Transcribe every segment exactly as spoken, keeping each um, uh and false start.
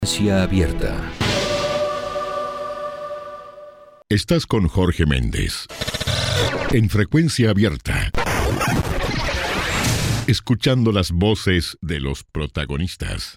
Frecuencia abierta. Estás con Jorge Méndez en Frecuencia Abierta, escuchando las voces de los protagonistas.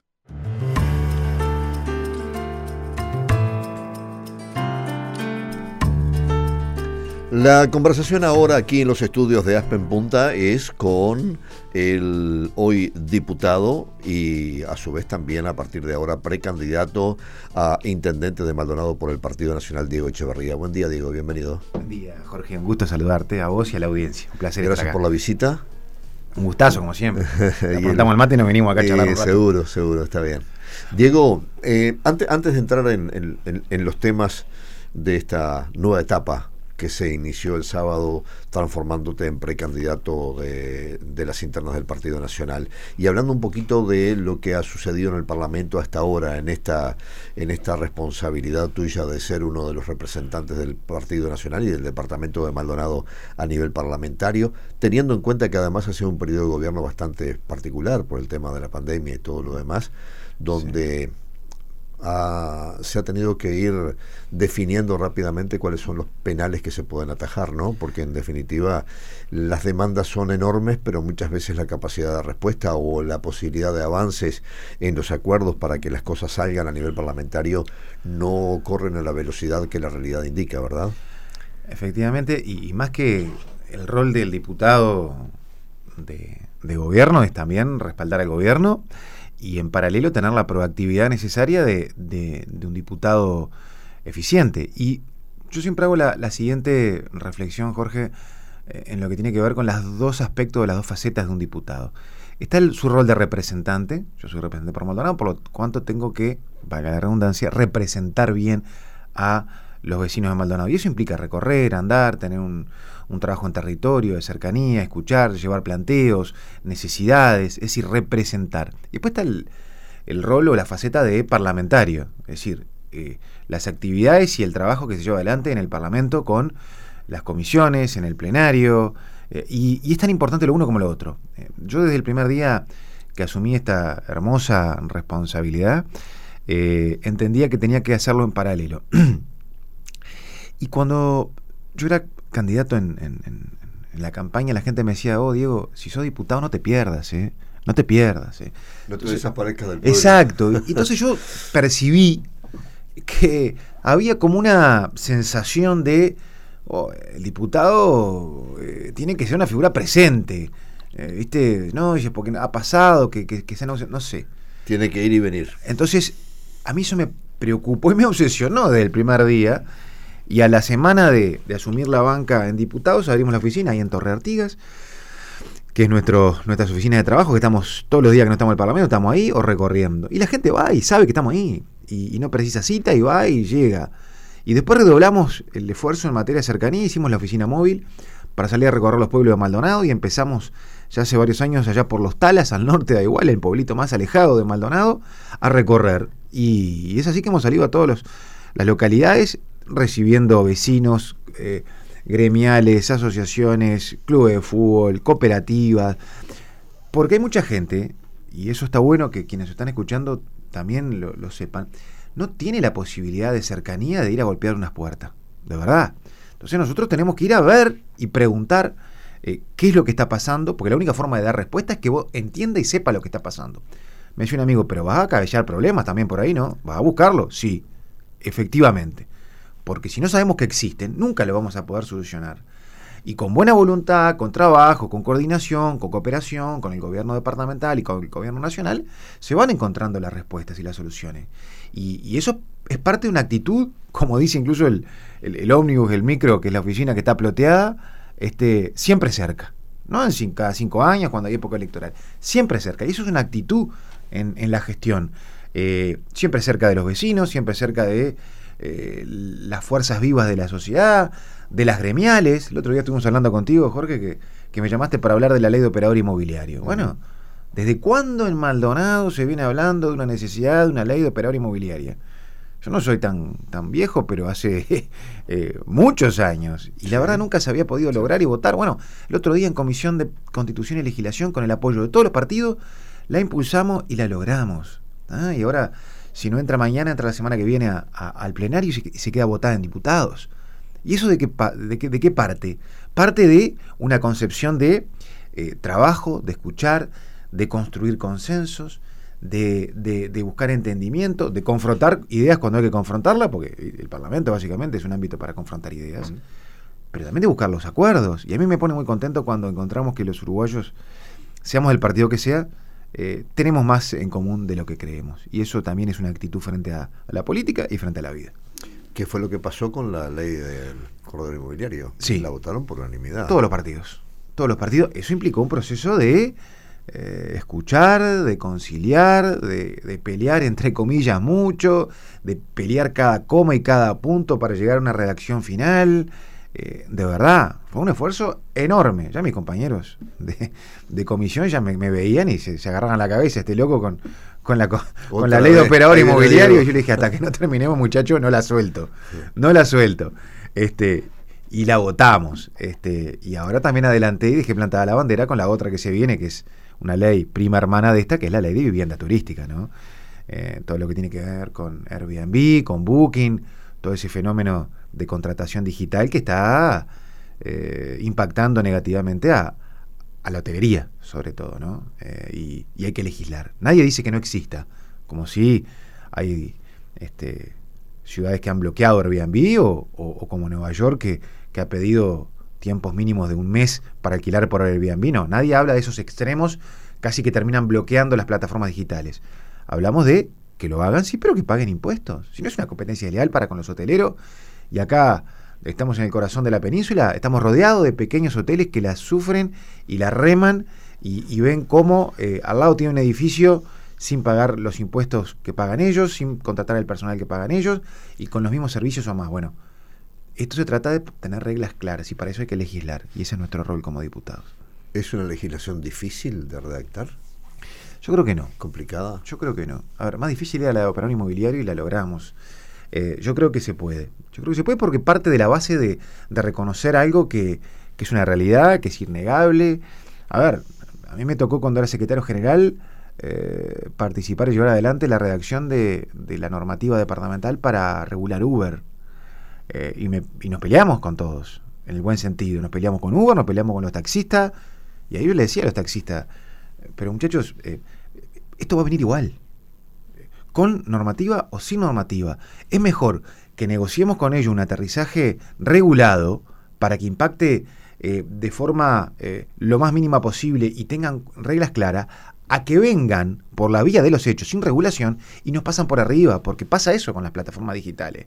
La conversación ahora aquí en los estudios de Aspen Punta es con el hoy diputado y a su vez también a partir de ahora precandidato a intendente de Maldonado por el Partido Nacional, Diego Echeverría. Buen día, Diego, bienvenido. Buen día, Jorge, un gusto saludarte a vos y a la audiencia. Un placer Gracias estar acá. por la visita. Un gustazo, como siempre. Apuntamos al mate y nos venimos acá a charlar un rato. Seguro, seguro, está bien. Diego, eh, antes, antes de entrar en, en, en, en los temas de esta nueva etapa que se inició el sábado transformándote en precandidato de, de las internas del Partido Nacional, y hablando un poquito de lo que ha sucedido en el Parlamento hasta ahora, en esta, en esta responsabilidad tuya de ser uno de los representantes del Partido Nacional y del departamento de Maldonado a nivel parlamentario, teniendo en cuenta que además ha sido un periodo de gobierno bastante particular por el tema de la pandemia y todo lo demás, donde... Sí. Ah, se ha tenido que ir definiendo rápidamente cuáles son los penales que se pueden atajar, ¿no? Porque en definitiva las demandas son enormes, pero muchas veces la capacidad de respuesta o la posibilidad de avances en los acuerdos para que las cosas salgan a nivel parlamentario no corren a la velocidad que la realidad indica, ¿verdad? Efectivamente, y, y más que el rol del diputado de, de gobierno es también respaldar al gobierno y en paralelo tener la proactividad necesaria de, de, de un diputado eficiente. Y yo siempre hago la, la siguiente reflexión, Jorge, eh, en lo que tiene que ver con los dos aspectos de las dos facetas de un diputado. Está el, su rol de representante. Yo soy representante por Maldonado, por lo cuanto tengo que, valga la redundancia, representar bien a los vecinos de Maldonado. Y eso implica recorrer, andar, tener un, un trabajo en territorio, de cercanía, escuchar, llevar planteos, necesidades, es decir, representar. Y después está el, el rol o la faceta de parlamentario, es decir, eh, las actividades y el trabajo que se lleva adelante en el Parlamento con las comisiones, en el plenario, eh, y, y es tan importante lo uno como lo otro. Eh, yo desde el primer día que asumí esta hermosa responsabilidad, eh, entendía que tenía que hacerlo en paralelo. Y cuando yo era candidato en, en, en, en la campaña, la gente me decía, oh, Diego, si sos diputado no te pierdas, ¿eh? No te pierdas, ¿eh? No te desaparezcas del pueblo. Exacto. Y entonces yo percibí que había como una sensación de, oh, el diputado eh, tiene que ser una figura presente, eh, ¿viste? No, porque ha pasado, que, que, que se no, no sé. Tiene que ir y venir. Entonces, a mí eso me preocupó y me obsesionó desde el primer día. Y a la semana de, de asumir la banca en diputados, abrimos la oficina ahí en Torre Artigas, que es nuestro, nuestras oficinas de trabajo, que estamos todos los días que no estamos en el Parlamento, estamos ahí o recorriendo. Y la gente va y sabe que estamos ahí, y, y no precisa cita, y va y llega. Y después redoblamos el esfuerzo en materia de cercanía, hicimos la oficina móvil para salir a recorrer los pueblos de Maldonado, y empezamos ya hace varios años allá por Los Talas, al norte da igual, el pueblito más alejado de Maldonado, a recorrer. Y, y es así que hemos salido a todas las localidades, recibiendo vecinos, eh, gremiales, asociaciones, clubes de fútbol, cooperativas, porque hay mucha gente, y eso está bueno que quienes están escuchando también lo, lo sepan, no tiene la posibilidad de cercanía de ir a golpear unas puertas, de verdad. Entonces nosotros tenemos que ir a ver y preguntar eh, qué es lo que está pasando, porque la única forma de dar respuesta es que vos entienda y sepa lo que está pasando. Me dice un amigo, pero vas a cabellar problemas también por ahí, ¿no? ¿Vas a buscarlo? Sí, efectivamente. Porque si no sabemos que existen, nunca lo vamos a poder solucionar. Y con buena voluntad, con trabajo, con coordinación, con cooperación, con el gobierno departamental y con el gobierno nacional, se van encontrando las respuestas y las soluciones. Y, y eso es parte de una actitud, como dice incluso el, el, el ómnibus, el micro, que es la oficina que está ploteada, este, siempre cerca. No en cinco, cada cinco años, cuando hay época electoral. Siempre cerca. Y eso es una actitud en, en la gestión. Eh, siempre cerca de los vecinos, siempre cerca de Eh, las fuerzas vivas de la sociedad, de las gremiales. El otro día estuvimos hablando contigo, Jorge, que, que me llamaste para hablar de la ley de operador inmobiliario. Uh-huh. Bueno, ¿desde cuándo en Maldonado se viene hablando de una necesidad de una ley de operador inmobiliaria? Yo no soy tan, tan viejo, pero hace eh, muchos años. Y la verdad nunca se había podido lograr y votar. Bueno, el otro día en Comisión de Constitución y Legislación, con el apoyo de todos los partidos, la impulsamos y la logramos. Ah, y ahora si no entra mañana, entra la semana que viene a, a, al plenario y se, y se queda votada en diputados. ¿Y eso de qué, de qué, de qué parte? Parte de una concepción de eh, trabajo, de escuchar, de construir consensos, de, de, de buscar entendimiento, de confrontar ideas cuando hay que confrontarlas, porque el Parlamento básicamente es un ámbito para confrontar ideas, uh-huh. pero también de buscar los acuerdos. Y a mí me pone muy contento cuando encontramos que los uruguayos, seamos del partido que sea, eh, tenemos más en común de lo que creemos. Y eso también es una actitud frente a, a la política y frente a la vida. ¿Qué fue lo que pasó con la ley del corredor inmobiliario? Sí. La votaron por unanimidad. Todos los partidos. Todos los partidos. Eso implicó un proceso de eh, escuchar, de conciliar, de, de pelear entre comillas mucho, de pelear cada coma y cada punto para llegar a una redacción final. Eh, de verdad, fue un esfuerzo enorme. Ya mis compañeros de, de comisión ya me, me veían y se, se agarraban la cabeza, este loco con, con, la, con la ley de operador inmobiliario. Y yo le dije, hasta que no terminemos, muchachos, no la suelto. Sí. No la suelto. Este, y la votamos. Este, y ahora también adelanté y dejé plantada la bandera con la otra que se viene, que es una ley prima hermana de esta, que es la ley de vivienda turística, ¿no? Eh, todo lo que tiene que ver con Airbnb, con Booking, todo ese fenómeno de contratación digital que está eh, impactando negativamente a, a la hotelería, sobre todo, ¿no? Eh, y, y hay que legislar. Nadie dice que no exista, como si hay este, ciudades que han bloqueado Airbnb o, o, o como Nueva York que, que ha pedido tiempos mínimos de un mes para alquilar por Airbnb. No, nadie habla de esos extremos casi que terminan bloqueando las plataformas digitales. Hablamos de que lo hagan, sí, pero que paguen impuestos. Si no es una competencia desleal para con los hoteleros. Y acá estamos en el corazón de la península, estamos rodeados de pequeños hoteles que la sufren y la reman y, y ven cómo eh, al lado tiene un edificio sin pagar los impuestos que pagan ellos, sin contratar al personal que pagan ellos y con los mismos servicios o más. Bueno, esto se trata de tener reglas claras y para eso hay que legislar y ese es nuestro rol como diputados. ¿Es una legislación difícil de redactar? Yo creo que no. ¿Complicada? Yo creo que no. A ver, más difícil era la de operador inmobiliario y la logramos. Eh, yo creo que se puede. Yo creo que se puede porque parte de la base de, de reconocer algo que, que es una realidad, que es innegable. A ver, a mí me tocó cuando era secretario general eh, participar y llevar adelante la redacción de, de la normativa departamental para regular Uber. Eh, y, me, y nos peleamos con todos, en el buen sentido. Nos peleamos con Uber, nos peleamos con los taxistas. Y ahí yo le decía a los taxistas, pero muchachos, eh, esto va a venir igual. Con normativa o sin normativa. Es mejor que negociemos con ellos un aterrizaje regulado para que impacte eh, de forma eh, lo más mínima posible y tengan reglas claras, a que vengan por la vía de los hechos sin regulación y nos pasan por arriba, porque pasa eso con las plataformas digitales.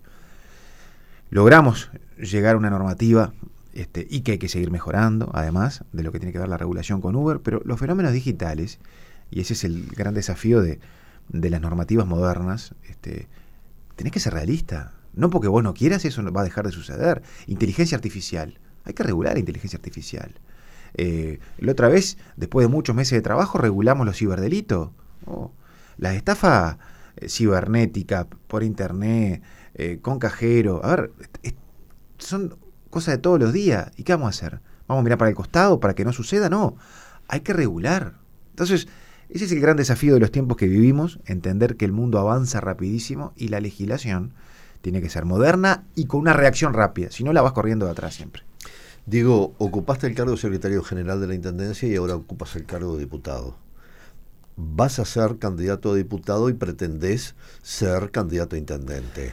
Logramos llegar a una normativa este, y que hay que seguir mejorando, además de lo que tiene que ver la regulación con Uber, pero los fenómenos digitales, y ese es el gran desafío de de las normativas modernas, este, tenés que ser realista. No porque vos no quieras, eso no va a dejar de suceder. Inteligencia artificial. Hay que regular la inteligencia artificial. Eh, la otra vez, después de muchos meses de trabajo, regulamos los ciberdelitos. Oh, las estafas eh, cibernéticas por internet, eh, con cajero. A ver, es, son cosas de todos los días. ¿Y qué vamos a hacer? ¿Vamos a mirar para el costado para que no suceda? No. Hay que regular. Entonces, ese es el gran desafío de los tiempos que vivimos, entender que el mundo avanza rapidísimo y la legislación tiene que ser moderna y con una reacción rápida, si no la vas corriendo de atrás siempre. Diego, ocupaste el cargo de secretario general de la Intendencia y ahora ocupas el cargo de diputado. Vas a ser candidato a diputado y pretendés ser candidato a intendente.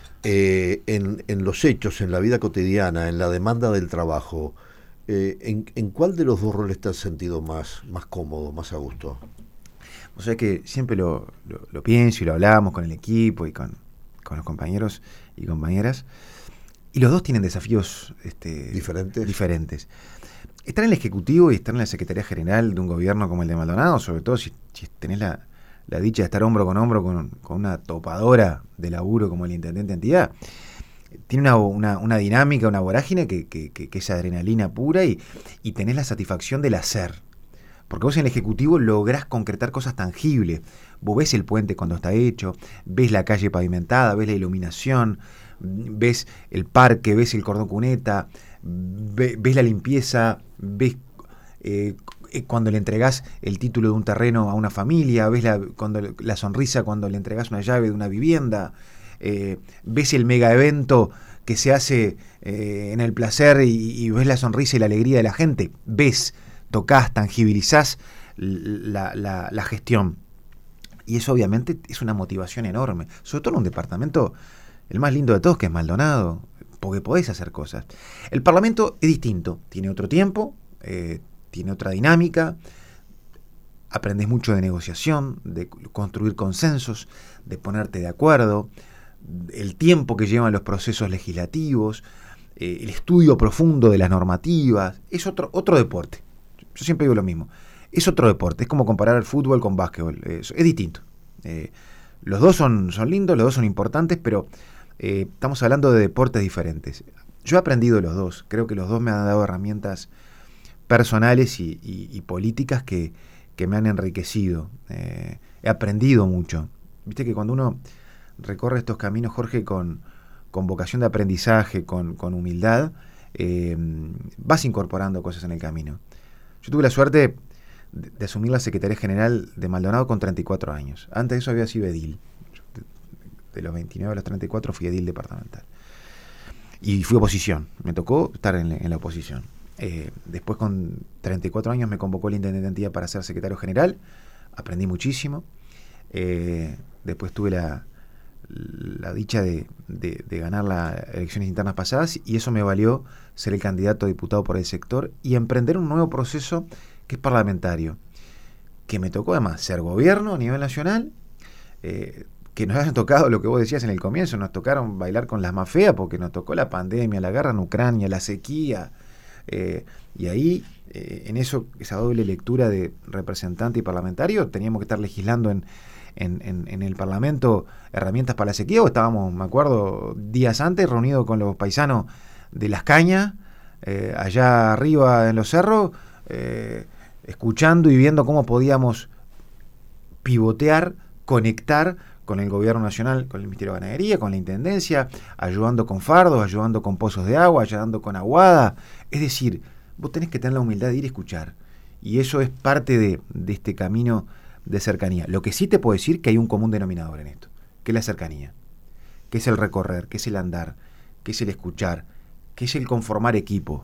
Eh, en, en los hechos, en la vida cotidiana, en la demanda del trabajo, Eh, ¿en, ¿En cuál de los dos roles te has sentido más, más cómodo, más a gusto? O sea que siempre lo, lo, lo pienso y lo hablamos con el equipo y con, con los compañeros y compañeras. Y los dos tienen desafíos este, ¿Diferentes? diferentes. Estar en el Ejecutivo y estar en la Secretaría General de un gobierno como el de Maldonado, sobre todo si, si tenés la, la dicha de estar hombro con hombro con, con una topadora de laburo como el Intendente de Entidad, tiene una, una, una dinámica, una vorágine que, que, que, que es adrenalina pura y, y tenés la satisfacción del hacer. Porque vos en el Ejecutivo lográs concretar cosas tangibles. Vos ves el puente cuando está hecho, ves la calle pavimentada, ves la iluminación, ves el parque, ves el cordón cuneta, ves, ves la limpieza, ves eh, cuando le entregás el título de un terreno a una familia, ves la, cuando, la sonrisa cuando le entregás una llave de una vivienda, eh, ves el mega evento que se hace eh, en el placer y, y ves la sonrisa y la alegría de la gente, ves, tocás, tangibilizás la, la, la gestión. Y eso obviamente es una motivación enorme, sobre todo en un departamento, el más lindo de todos, que es Maldonado, porque podés hacer cosas. El Parlamento es distinto, tiene otro tiempo, eh, tiene otra dinámica, aprendes mucho de negociación, de construir consensos, de ponerte de acuerdo, el tiempo que llevan los procesos legislativos, eh, el estudio profundo de las normativas, es otro, otro deporte. Yo siempre digo lo mismo, es otro deporte, es como comparar el fútbol con básquetbol, es, es distinto. Eh, los dos son, son lindos, los dos son importantes, pero eh, estamos hablando de deportes diferentes. Yo he aprendido los dos, creo que los dos me han dado herramientas personales y, y, y políticas que, que me han enriquecido. Eh, he aprendido mucho. Viste que cuando uno recorre estos caminos, Jorge, con, con vocación de aprendizaje, con, con humildad, eh, vas incorporando cosas en el camino. Yo tuve la suerte de, de asumir la Secretaría General de Maldonado con treinta y cuatro años. Antes de eso había sido edil. De, de los veintinueve a los treinta y cuatro fui edil departamental. Y fui oposición. Me tocó estar en, en la oposición. Eh, después, con treinta y cuatro años, me convocó el Intendentía para ser secretario general. Aprendí muchísimo. Eh, después tuve la, la dicha de, de, de ganar las elecciones internas pasadas, y eso me valió ser el candidato a diputado por el sector y emprender un nuevo proceso que es parlamentario, que me tocó además ser gobierno a nivel nacional, eh, que nos hayan tocado lo que vos decías en el comienzo, nos tocaron bailar con las más feas porque nos tocó la pandemia, la guerra en Ucrania, la sequía, eh, y ahí eh, en eso, esa doble lectura de representante y parlamentario, teníamos que estar legislando en En, en, en el Parlamento herramientas para la sequía, o estábamos, me acuerdo, días antes reunidos con los paisanos de Las Cañas, eh, allá arriba en los cerros, eh, escuchando y viendo cómo podíamos pivotear, conectar con el gobierno nacional, con el Ministerio de Ganadería, con la Intendencia, ayudando con fardos, ayudando con pozos de agua, ayudando con aguada. Es decir, vos tenés que tener la humildad de ir a escuchar, y eso es parte de, de este camino de cercanía. Lo que sí te puedo decir que hay un común denominador en esto, que es la cercanía, que es el recorrer, que es el andar, que es el escuchar, que es el conformar equipo.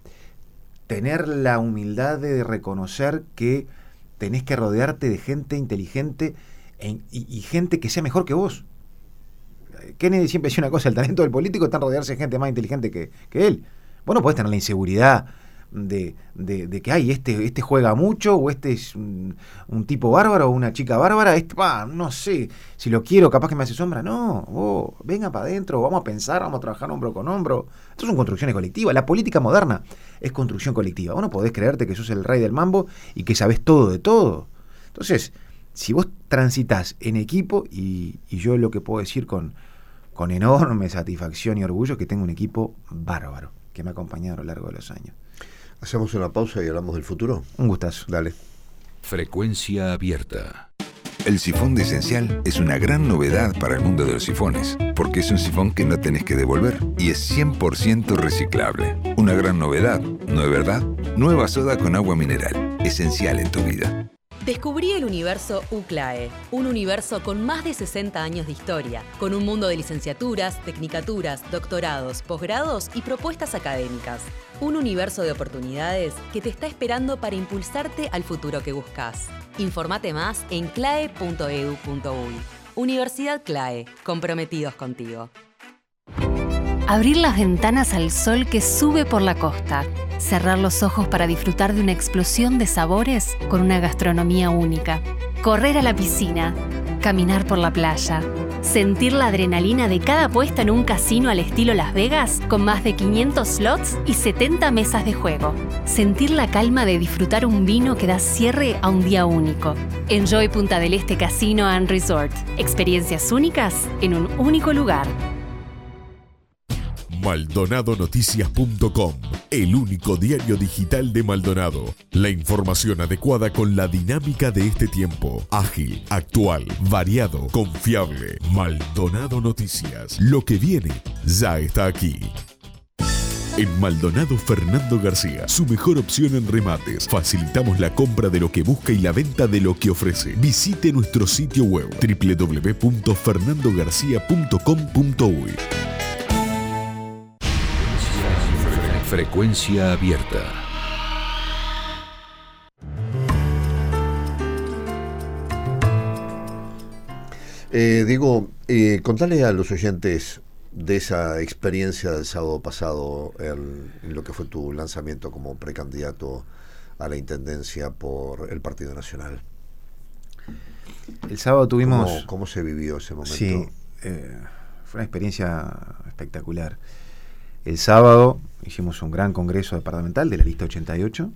Tener la humildad de reconocer que tenés que rodearte de gente inteligente e, y, y gente que sea mejor que vos. Kennedy siempre decía una cosa: el talento del político está en rodearse de gente más inteligente que, que él. Vos no podés tener la inseguridad De, de, de que ay, este, este juega mucho, o este es un, un tipo bárbaro o una chica bárbara, este, bah, no sé, si lo quiero capaz que me hace sombra. No, oh, venga para adentro, vamos a pensar, vamos a trabajar hombro con hombro. Esto son construcciones colectivas. La política moderna es construcción colectiva. Vos no podés creerte que sos el rey del mambo y que sabés todo de todo. Entonces, si vos transitas en equipo, y, y yo lo que puedo decir con, con enorme satisfacción y orgullo, que tengo un equipo bárbaro que me ha acompañado a lo largo de los años. ¿Hacemos una pausa y hablamos del futuro? Un gustazo. Dale. Frecuencia abierta. El sifón de Esencial es una gran novedad para el mundo de los sifones, porque es un sifón que no tenés que devolver y es cien por ciento reciclable. Una gran novedad, ¿no es verdad? Nueva soda con agua mineral, esencial en tu vida. Descubrí el universo UCLAE, un universo con más de sesenta años de historia, con un mundo de licenciaturas, tecnicaturas, doctorados, posgrados y propuestas académicas. Un universo de oportunidades que te está esperando para impulsarte al futuro que buscas. Informate más en clae punto edu punto uy. Universidad CLAE, comprometidos contigo. Abrir las ventanas al sol que sube por la costa. Cerrar los ojos para disfrutar de una explosión de sabores con una gastronomía única. Correr a la piscina. Caminar por la playa. Sentir la adrenalina de cada puesta en un casino al estilo Las Vegas con más de quinientos slots y setenta mesas de juego. Sentir la calma de disfrutar un vino que da cierre a un día único. Enjoy Punta del Este Casino and Resort. Experiencias únicas en un único lugar. Maldonado Noticias punto com, el único diario digital de Maldonado. La información adecuada con la dinámica de este tiempo. Ágil, actual, variado, confiable. Maldonado Noticias. Lo que viene ya está aquí. En Maldonado Fernando García, su mejor opción en remates. Facilitamos la compra de lo que busca y la venta de lo que ofrece. Visite nuestro sitio web doble u doble u doble u punto fernando garcía punto com punto u y. Frecuencia abierta. Eh, Diego, eh, contale a los oyentes de esa experiencia del sábado pasado en, en lo que fue tu lanzamiento como precandidato a la intendencia por el Partido Nacional. El sábado tuvimos... ¿Cómo, cómo se vivió ese momento? Sí, eh, fue una experiencia espectacular. El sábado hicimos un gran congreso departamental de la lista ochenta y ocho,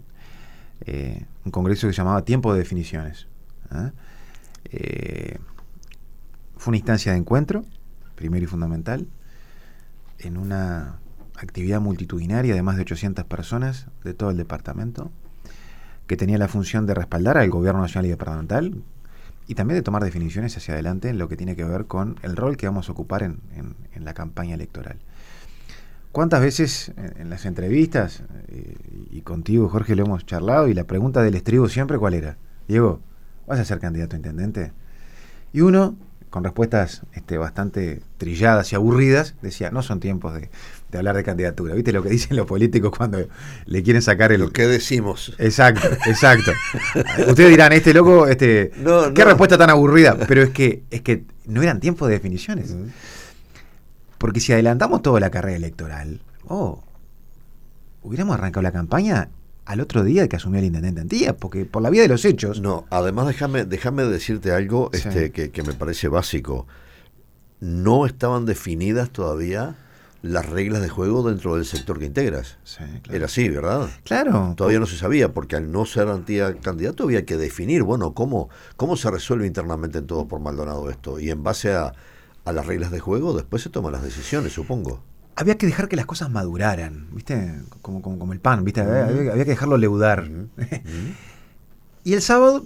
eh, un congreso que se llamaba Tiempo de Definiciones. ¿eh? Eh, fue una instancia de encuentro, primero y fundamental, en una actividad multitudinaria de más de ochocientas personas de todo el departamento, que tenía la función de respaldar al gobierno nacional y departamental y también de tomar definiciones hacia adelante en lo que tiene que ver con el rol que vamos a ocupar en, en, en la campaña electoral. ¿Cuántas veces en, en las entrevistas, eh, y contigo, Jorge, lo hemos charlado, y la pregunta del estribo siempre, ¿cuál era? Diego, ¿vas a ser candidato a intendente? Y uno, con respuestas este, bastante trilladas y aburridas, decía, no son tiempos de, de hablar de candidatura. ¿Viste lo que dicen los políticos cuando le quieren sacar el... Lo que decimos. Exacto, exacto. Ustedes dirán, este loco, este no, qué no. respuesta tan aburrida. Pero es que, es que no eran tiempos de definiciones. Uh-huh. Porque si adelantamos toda la carrera electoral, oh, hubiéramos arrancado la campaña al otro día de que asumió el intendente Antía, porque por la vía de los hechos... No, además déjame déjame decirte algo sí. este, que, que me parece básico. No estaban definidas todavía las reglas de juego dentro del sector que integras. Sí, claro. Era así, ¿verdad? Claro. Todavía no se sabía, porque al no ser Antía candidato había que definir, bueno, cómo, cómo se resuelve internamente en Todos por Maldonado esto. Y en base a, a las reglas de juego, después se toman las decisiones, supongo. Había que dejar que las cosas maduraran, ¿viste? Como, como, como el pan, ¿viste? Había, había, había que dejarlo leudar. Uh-huh. Uh-huh. Y el sábado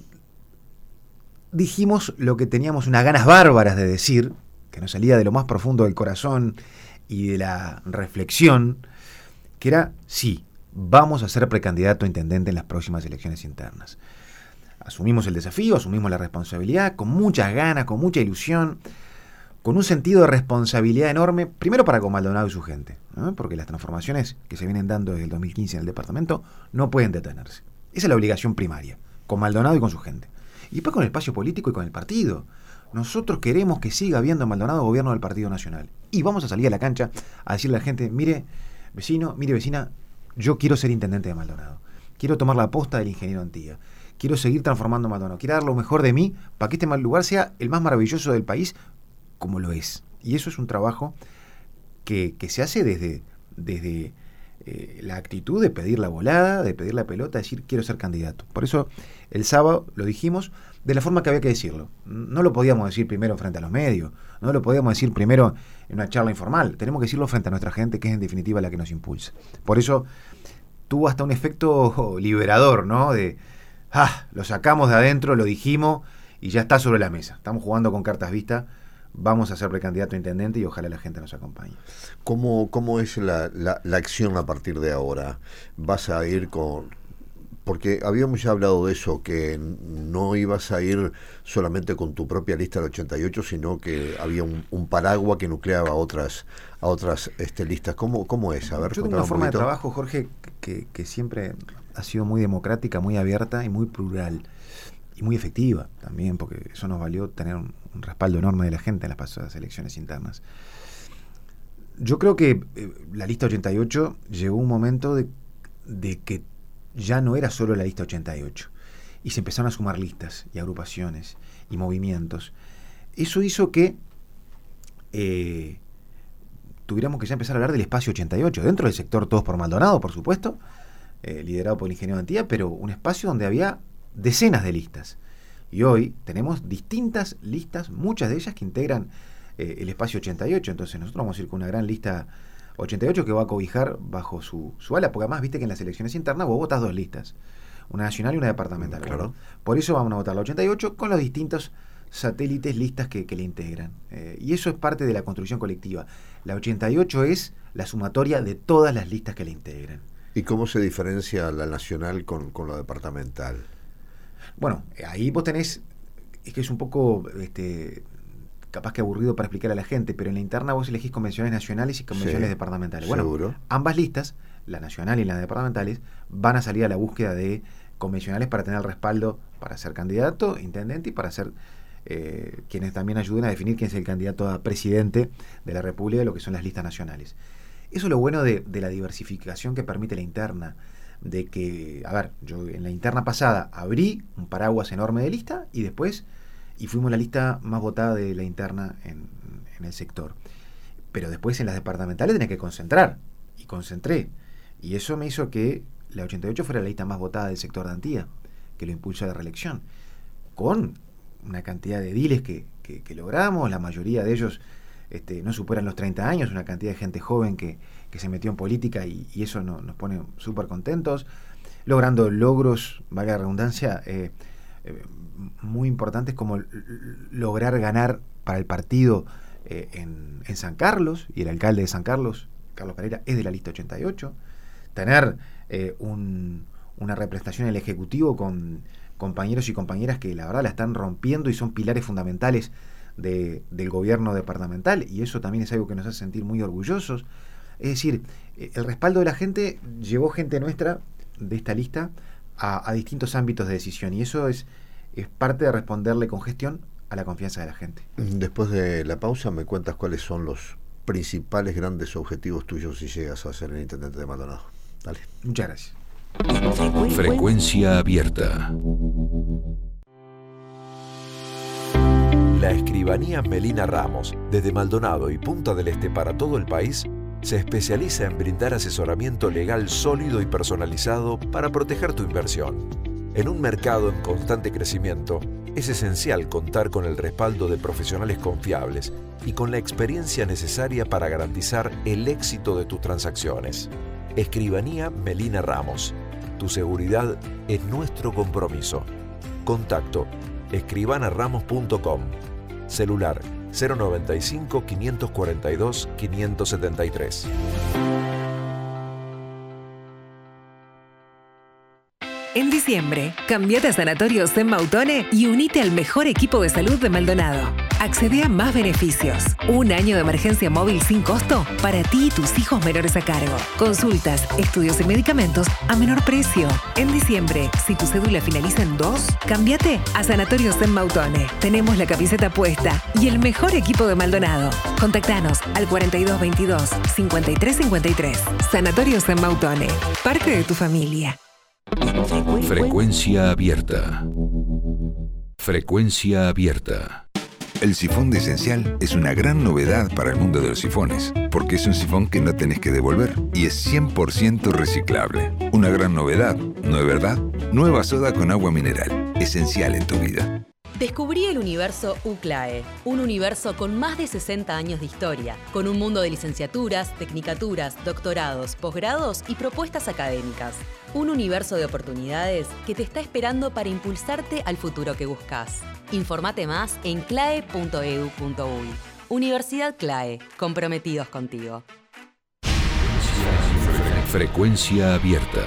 dijimos lo que teníamos unas ganas bárbaras de decir, que nos salía de lo más profundo del corazón y de la reflexión, que era, sí, vamos a ser precandidato a intendente en las próximas elecciones internas. Asumimos el desafío, asumimos la responsabilidad, con muchas ganas, con mucha ilusión, con un sentido de responsabilidad enorme, primero para con Maldonado y su gente, ¿no? Porque las transformaciones que se vienen dando desde el dos mil quince en el departamento no pueden detenerse. Esa es la obligación primaria, con Maldonado y con su gente. Y después con el espacio político y con el partido. Nosotros queremos que siga habiendo en Maldonado gobierno del Partido Nacional. Y vamos a salir a la cancha a decirle a la gente, mire, vecino, mire, vecina, yo quiero ser intendente de Maldonado. Quiero tomar la posta del ingeniero Antía. Quiero seguir transformando Maldonado. Quiero dar lo mejor de mí para que este lugar sea el más maravilloso del país, como lo es. Y eso es un trabajo que, que se hace desde, desde eh, la actitud de pedir la volada, de pedir la pelota, de decir quiero ser candidato. Por eso el sábado lo dijimos de la forma que había que decirlo. No lo podíamos decir primero frente a los medios, no lo podíamos decir primero en una charla informal, tenemos que decirlo frente a nuestra gente, que es en definitiva la que nos impulsa. Por eso tuvo hasta un efecto liberador, ¿no? De, ah, lo sacamos de adentro, lo dijimos y ya está sobre la mesa. Estamos jugando con cartas vistas. Vamos a ser precandidato a intendente y ojalá la gente nos acompañe. ¿Cómo, cómo es la, la, la acción a partir de ahora? ¿Vas a ir con...? Porque habíamos ya hablado de eso, que no ibas a ir solamente con tu propia lista del ochenta y ocho, sino que había un, un paraguas que nucleaba a otras a otras este, listas. ¿Cómo, cómo es? A ver, yo tengo una forma de trabajo, Jorge, que, que siempre ha sido muy democrática, muy abierta y muy plural. Y muy efectiva también, porque eso nos valió tener un, un respaldo enorme de la gente en las pasadas elecciones internas. Yo creo que eh, la lista ochenta y ocho llegó un momento de, de que ya no era solo la lista ochenta y ocho, y se empezaron a sumar listas y agrupaciones y movimientos. Eso hizo que eh, tuviéramos que ya empezar a hablar del espacio ochenta y ocho, dentro del sector Todos por Maldonado, por supuesto, eh, liderado por el ingeniero Antía, pero un espacio donde había decenas de listas. Y hoy tenemos distintas listas, muchas de ellas que integran eh, el espacio ochenta y ocho. Entonces nosotros vamos a ir con una gran lista ochenta y ocho que va a cobijar bajo su, su ala, porque además viste que en las elecciones internas vos votás dos listas, una nacional y una departamental. Claro. Por eso vamos a votar la ochenta y ocho con los distintos satélites, listas que, que le integran. Eh, y eso es parte de la construcción colectiva. La ochenta y ocho es la sumatoria de todas las listas que le integran. ¿Y cómo se diferencia la nacional con, con la departamental? Bueno, ahí vos tenés, es que es un poco este, capaz que aburrido para explicar a la gente, pero en la interna vos elegís convenciones nacionales y convenciones Sí, departamentales. Bueno, seguro. ambas listas, la nacional y la departamentales, van a salir a la búsqueda de convencionales para tener respaldo para ser candidato, intendente y para ser eh, quienes también ayuden a definir quién es el candidato a presidente de la República, de lo que son las listas nacionales. Eso es lo bueno de, de la diversificación que permite la interna, de que, a ver, yo en la interna pasada abrí un paraguas enorme de lista y después, y fuimos la lista más votada de la interna en, en el sector. Pero después en las departamentales tenés que concentrar, y concentré. Y eso me hizo que la ochenta y ocho fuera la lista más votada del sector de Antía, que lo impulsa a la reelección, con una cantidad de ediles que, que, que logramos, la mayoría de ellos este, no superan los treinta años, una cantidad de gente joven que, que se metió en política y, y eso no, nos pone súper contentos, logrando logros, valga la redundancia, eh, eh, muy importantes como l- lograr ganar para el partido eh, en, en San Carlos, y el alcalde de San Carlos, Carlos Pereira, es de la lista ochenta y ocho, tener eh, un, una representación en el Ejecutivo con compañeros y compañeras que la verdad la están rompiendo y son pilares fundamentales de, del gobierno departamental, y eso también es algo que nos hace sentir muy orgullosos. Es decir, el respaldo de la gente llevó gente nuestra de esta lista a, a distintos ámbitos de decisión, y eso es, es parte de responderle con gestión a la confianza de la gente. Después de la pausa me cuentas cuáles son los principales grandes objetivos tuyos si llegas a ser el intendente de Maldonado. Dale. Muchas gracias. Frecuencia abierta. La escribanía Melina Ramos, desde Maldonado y Punta del Este para todo el país, se especializa en brindar asesoramiento legal sólido y personalizado para proteger tu inversión. En un mercado en constante crecimiento, es esencial contar con el respaldo de profesionales confiables y con la experiencia necesaria para garantizar el éxito de tus transacciones. Escribanía Melina Ramos. Tu seguridad es nuestro compromiso. Contacto escribanaramos punto com. Celular cero noventa y cinco, quinientos cuarenta y dos, quinientos setenta y tres. En diciembre, cambiate a Sanatorio Zen Mautone y unite al mejor equipo de salud de Maldonado. Accede a más beneficios. Un año de emergencia móvil sin costo para ti y tus hijos menores a cargo. Consultas, estudios y medicamentos a menor precio. En diciembre, si tu cédula finaliza en dos, cambiate a Sanatorio Zen Mautone. Tenemos la camiseta puesta y el mejor equipo de Maldonado. Contactanos al cuarenta y dos veintidós, cincuenta y tres cincuenta y tres. Sanatorio Zen Mautone. Parte de tu familia. Frecuencia abierta. Frecuencia abierta. El sifón de Esencial es una gran novedad para el mundo de los sifones, porque es un sifón que no tenés que devolver y es cien por ciento reciclable. Una gran novedad, ¿no es verdad? Nueva soda con agua mineral, esencial en tu vida. Descubrí el universo UCLAE, un universo con más de sesenta años de historia, con un mundo de licenciaturas, tecnicaturas, doctorados, posgrados y propuestas académicas. Un universo de oportunidades que te está esperando para impulsarte al futuro que buscas. Informate más en clae punto edu punto uy. Universidad CLAE, comprometidos contigo. Frecuencia abierta.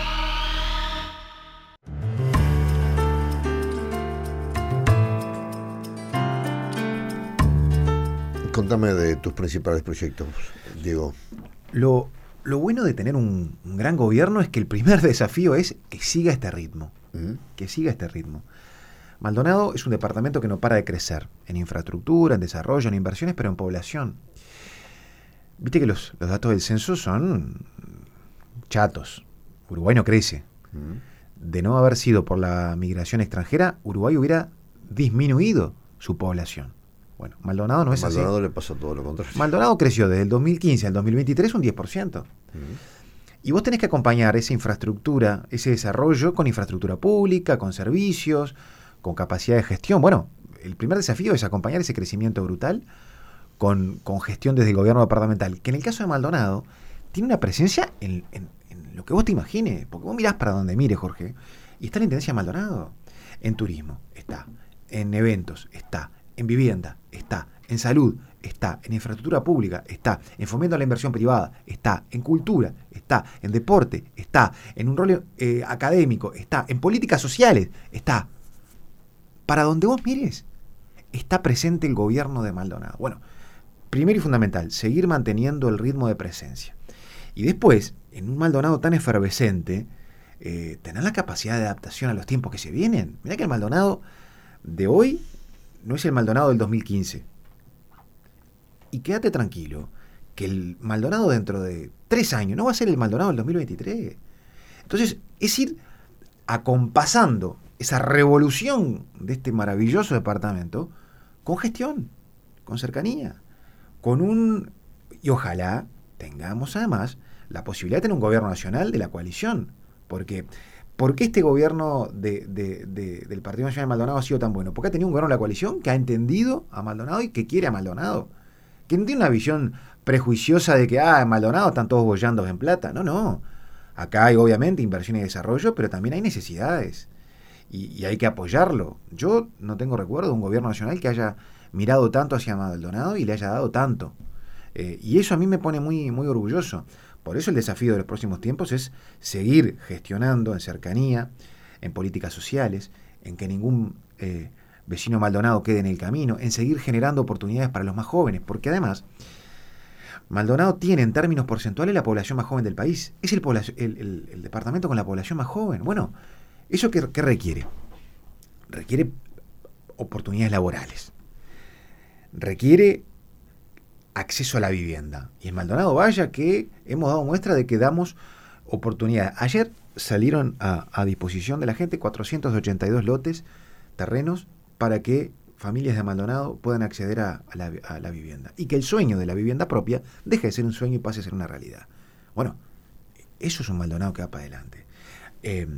Contame de tus principales proyectos, Diego. Lo, lo bueno de tener un, un gran gobierno es que el primer desafío es que siga este ritmo. ¿Mm? Que siga este ritmo. Maldonado es un departamento que no para de crecer, en infraestructura, en desarrollo, en inversiones, pero en población. Viste que los, los datos del censo son chatos. Uruguay no crece. ¿Mm? De no haber sido por la migración extranjera, Uruguay hubiera disminuido su población. Bueno, Maldonado no es así. Maldonado le pasa todo lo contrario. Maldonado creció desde el dos mil quince al dos mil veintitrés un diez por ciento. ¿Mm? Y vos tenés que acompañar esa infraestructura, ese desarrollo con infraestructura pública, con servicios, con capacidad de gestión. Bueno, el primer desafío es acompañar ese crecimiento brutal con, con gestión desde el gobierno departamental, que en el caso de Maldonado tiene una presencia en, en, en lo que vos te imagines, porque vos mirás para donde mire, Jorge, y está la Intendencia de Maldonado. En turismo está, en eventos, está, en vivienda, está, en salud, está, en infraestructura pública, está, en fomento a la inversión privada, está, en cultura, está, en deporte, está, en un rol eh, académico, está, en políticas sociales, está. Para donde vos mires, está presente el gobierno de Maldonado. Bueno, primero y fundamental, seguir manteniendo el ritmo de presencia. Y después, en un Maldonado tan efervescente, eh, tener la capacidad de adaptación a los tiempos que se vienen. Mirá que el Maldonado de hoy no es el Maldonado del dos mil quince. Y quédate tranquilo, que el Maldonado dentro de tres años no va a ser el Maldonado del dos mil veintitrés. Entonces, es ir acompasando esa revolución de este maravilloso departamento con gestión, con cercanía, con un... Y ojalá tengamos además la posibilidad de tener un gobierno nacional de la coalición. Porque, ¿por qué este gobierno de, de, de, del Partido Nacional de Maldonado ha sido tan bueno? Porque ha tenido un gobierno de la coalición que ha entendido a Maldonado y que quiere a Maldonado. Que no tiene una visión prejuiciosa de que, ah, en Maldonado están todos bollando en plata. No, no. Acá hay obviamente inversión y desarrollo, pero también hay necesidades. Y, y hay que apoyarlo. Yo no tengo recuerdo de un gobierno nacional que haya mirado tanto hacia Maldonado y le haya dado tanto. Eh, y eso a mí me pone muy, muy orgulloso. Por eso el desafío de los próximos tiempos es seguir gestionando en cercanía, en políticas sociales, en que ningún eh, vecino Maldonado quede en el camino, en seguir generando oportunidades para los más jóvenes, porque además Maldonado tiene en términos porcentuales la población más joven del país. Es el, población, el, el, el departamento con la población más joven. Bueno, ¿eso qué, qué requiere? Requiere oportunidades laborales. Requiere acceso a la vivienda. Y en Maldonado, vaya que hemos dado muestra de que damos oportunidades. Ayer salieron a, a disposición de la gente cuatrocientos ochenta y dos lotes, terrenos, para que familias de Maldonado puedan acceder a, a, la, a la vivienda. Y que el sueño de la vivienda propia deje de ser un sueño y pase a ser una realidad. Bueno, eso es un Maldonado que va para adelante. Eh,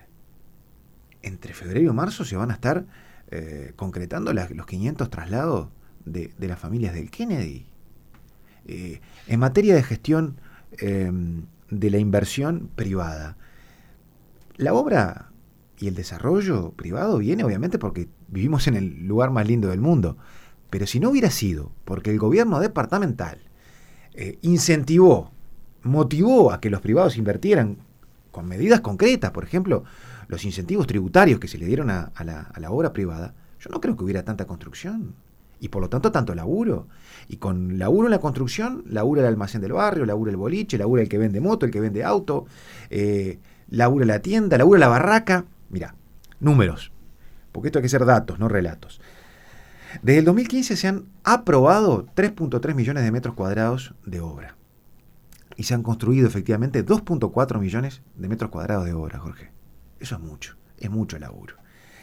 entre febrero y marzo se van a estar eh, concretando la, los quinientos traslados de, de las familias del Kennedy. Eh, en materia de gestión eh, de la inversión privada, la obra y el desarrollo privado viene obviamente porque vivimos en el lugar más lindo del mundo, pero si no hubiera sido porque el gobierno departamental eh, incentivó, motivó a que los privados invirtieran con medidas concretas, por ejemplo, los incentivos tributarios que se le dieron a, a, la, a la obra privada, yo no creo que hubiera tanta construcción. Y por lo tanto, tanto laburo. Y con laburo en la construcción, labura el almacén del barrio, labura el boliche, labura el que vende moto, el que vende auto, eh, labura la tienda, labura la barraca. Mirá, números. Porque esto hay que ser datos, no relatos. Desde el dos mil quince se han aprobado tres punto tres millones de metros cuadrados de obra. Y se han construido efectivamente dos punto cuatro millones de metros cuadrados de obra, Jorge. Eso es mucho, es mucho laburo.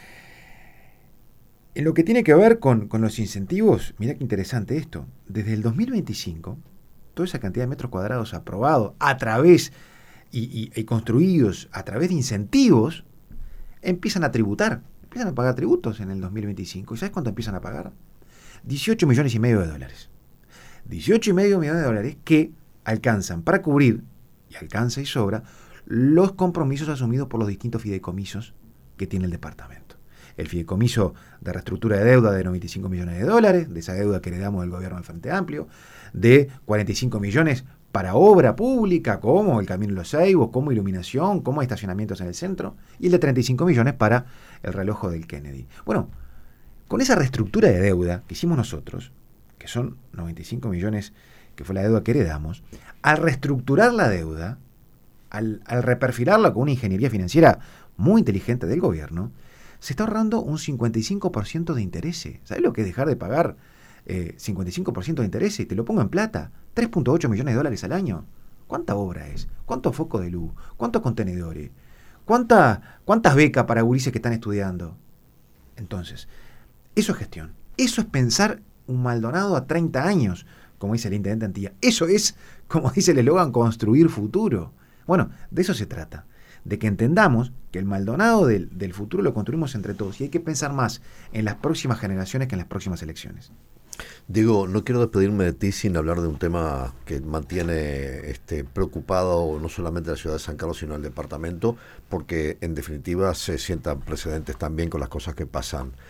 En lo que tiene que ver con, con los incentivos, mirá qué interesante esto. Desde el dos mil veinticinco, toda esa cantidad de metros cuadrados aprobados a través y, y, y construidos a través de incentivos, empiezan a tributar. Empiezan a pagar tributos en el dos mil veinticinco. ¿Y sabes cuánto empiezan a pagar? dieciocho millones y medio de dólares. dieciocho y medio millones de dólares que alcanzan para cubrir, y alcanza y sobra, los compromisos asumidos por los distintos fideicomisos que tiene el departamento. El fideicomiso de reestructura de deuda de noventa y cinco millones de dólares, de esa deuda que heredamos del gobierno del Frente Amplio, de cuarenta y cinco millones para obra pública, como el Camino de los Ceibos, como iluminación, como estacionamientos en el centro, y el de treinta y cinco millones para el reloj del Kennedy. Bueno, con esa reestructura de deuda que hicimos nosotros, que son noventa y cinco millones, que fue la deuda que heredamos, al reestructurar la deuda, al, al reperfilarla con una ingeniería financiera muy inteligente del gobierno, se está ahorrando un cincuenta y cinco por ciento de intereses. ¿Sabes lo que es dejar de pagar eh, cincuenta y cinco por ciento de intereses? Te lo pongo en plata. tres punto ocho millones de dólares al año. ¿Cuánta obra es? ¿Cuántos focos de luz? ¿Cuántos contenedores? ¿Cuánta, ¿Cuántas becas para gurises que están estudiando? Entonces, eso es gestión. Eso es pensar un Maldonado a treinta años, como dice el intendente Antilla. Eso es, como dice el eslogan, construir futuro. Bueno, de eso se trata. De que entendamos que el Maldonado del, del futuro lo construimos entre todos y hay que pensar más en las próximas generaciones que en las próximas elecciones. Diego, no quiero despedirme de ti sin hablar de un tema que mantiene este, preocupado no solamente a la ciudad de San Carlos, sino al departamento, porque en definitiva se sientan precedentes también con las cosas que pasan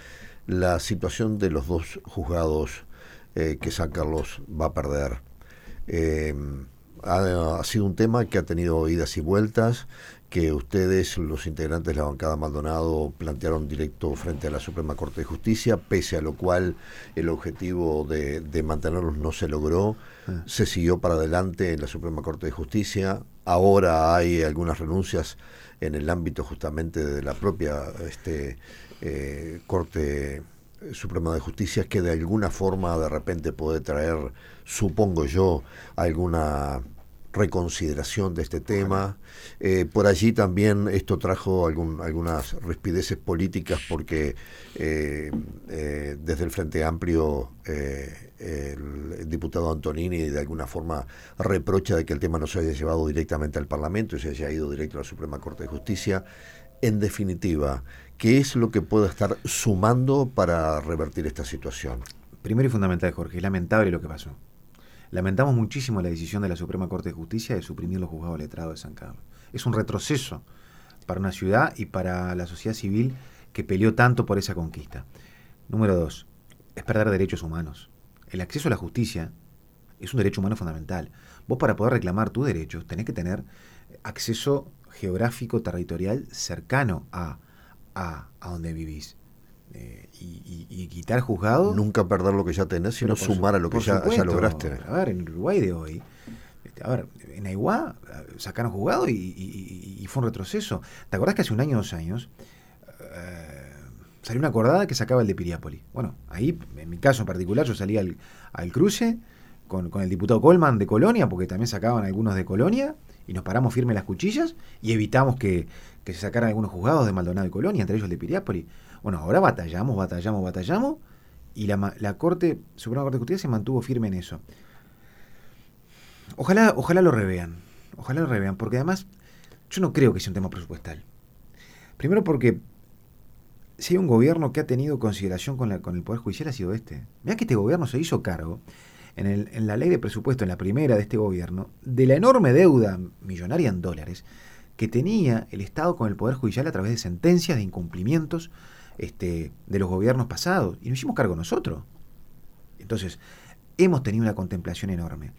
la situación de los dos juzgados eh, que San Carlos va a perder. Eh, ha, ha sido un tema que ha tenido idas y vueltas, que ustedes, los integrantes de la bancada Maldonado, plantearon directo frente a la Suprema Corte de Justicia, pese a lo cual el objetivo de, de mantenerlos no se logró. Ah. Se siguió para adelante en la Suprema Corte de Justicia. Ahora hay algunas renuncias en el ámbito justamente de la propia este, eh, Corte Suprema de Justicia, que de alguna forma de repente puede traer, supongo yo, alguna reconsideración de este tema. Eh, por allí también esto trajo algún, algunas rispideces políticas porque eh, eh, desde el Frente Amplio eh, el, el diputado Antonini de alguna forma reprocha de que el tema no se haya llevado directamente al Parlamento y se haya ido directo a la Suprema Corte de Justicia. En definitiva, ¿qué es lo que puede estar sumando para revertir esta situación? Primero y fundamental, Jorge, es lamentable lo que pasó. Lamentamos muchísimo la decisión de la Suprema Corte de Justicia de suprimir los juzgados letrados de San Carlos. Es un retroceso para una ciudad y para la sociedad civil que peleó tanto por esa conquista. Número dos, es perder derechos humanos. El acceso a la justicia es un derecho humano fundamental. Vos, para poder reclamar tus derechos, tenés que tener acceso geográfico, territorial, cercano a, a, a donde vivís. Eh, y, y, y quitar juzgado, nunca perder lo que ya tenés, sino sumar a lo que ya, ya lograste. A ver, en Uruguay de hoy, este, a ver, en Aiguá sacaron juzgado y, y, y fue un retroceso. ¿Te acordás que hace un año o dos años eh, salió una acordada que sacaba el de Piriápolis? Bueno, ahí, en mi caso en particular, yo salí al, al cruce con, con el diputado Colman de Colonia, porque también sacaban algunos de Colonia, y nos paramos firmes las cuchillas y evitamos que, que se sacaran algunos juzgados de Maldonado y Colonia, entre ellos el de Piriápolis. Bueno, ahora batallamos, batallamos, batallamos, y la, la Corte, Suprema Corte de Justicia se mantuvo firme en eso. Ojalá, ojalá lo revean, ojalá lo revean, porque además yo no creo que sea un tema presupuestal. Primero porque si hay un gobierno que ha tenido consideración con, la, con el Poder Judicial ha sido este. Mirá que este gobierno se hizo cargo, en, el, en la ley de presupuesto, en la primera de este gobierno, de la enorme deuda millonaria en dólares que tenía el Estado con el Poder Judicial a través de sentencias de incumplimientos Este, de los gobiernos pasados, y nos hicimos cargo nosotros. Entonces, hemos tenido una contemplación enorme.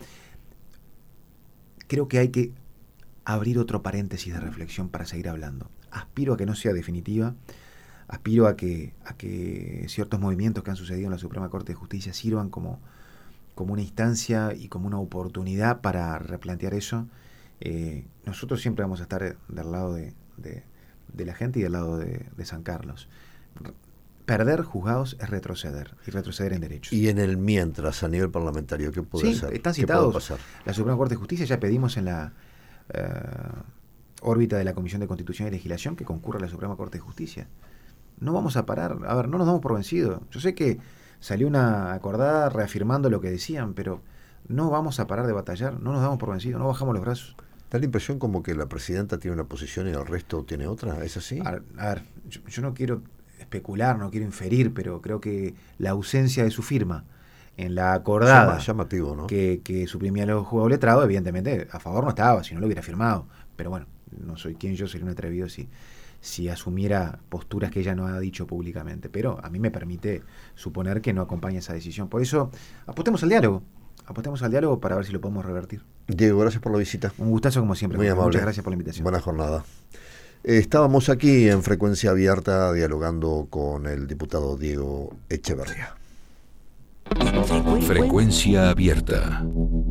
Creo que hay que abrir otro paréntesis de reflexión para seguir hablando. Aspiro a que no sea definitiva, aspiro a que, a que ciertos movimientos que han sucedido en la Suprema Corte de Justicia sirvan como, como una instancia y como una oportunidad para replantear eso. Eh, nosotros siempre vamos a estar del lado de, de, de la gente y del lado de, de San Carlos. Perder juzgados es retroceder, y retroceder en derechos. Y en el mientras, a nivel parlamentario, ¿qué puede sí, hacer? Están ¿Qué citados. puede pasar? La Suprema Corte de Justicia, ya pedimos en la uh, órbita de la Comisión de Constitución y Legislación que concurra a la Suprema Corte de Justicia. No vamos a parar, a ver, no nos damos por vencidos. Yo sé que salió una acordada reafirmando lo que decían, pero no vamos a parar de batallar, no nos damos por vencidos, no bajamos los brazos. Da la impresión como que la presidenta tiene una posición y el resto tiene otra, ¿es así? A, a ver, yo, yo no quiero especular, no quiero inferir, pero creo que la ausencia de su firma en la acordada Llama, llamativo, ¿no? que, que suprimía los juzgados letrados, evidentemente a favor no estaba, si no lo hubiera firmado. Pero bueno, no soy quien yo, sería un atrevido si, si asumiera posturas que ella no ha dicho públicamente. Pero a mí me permite suponer que no acompaña esa decisión. Por eso, apostemos al diálogo. Apostemos al diálogo para ver si lo podemos revertir. Diego, gracias por la visita. Un gustazo como siempre. Muy amable. Muchas gracias por la invitación. Buena jornada. Estábamos aquí en Frecuencia Abierta dialogando con el diputado Diego Echeverría. Frecuencia Abierta.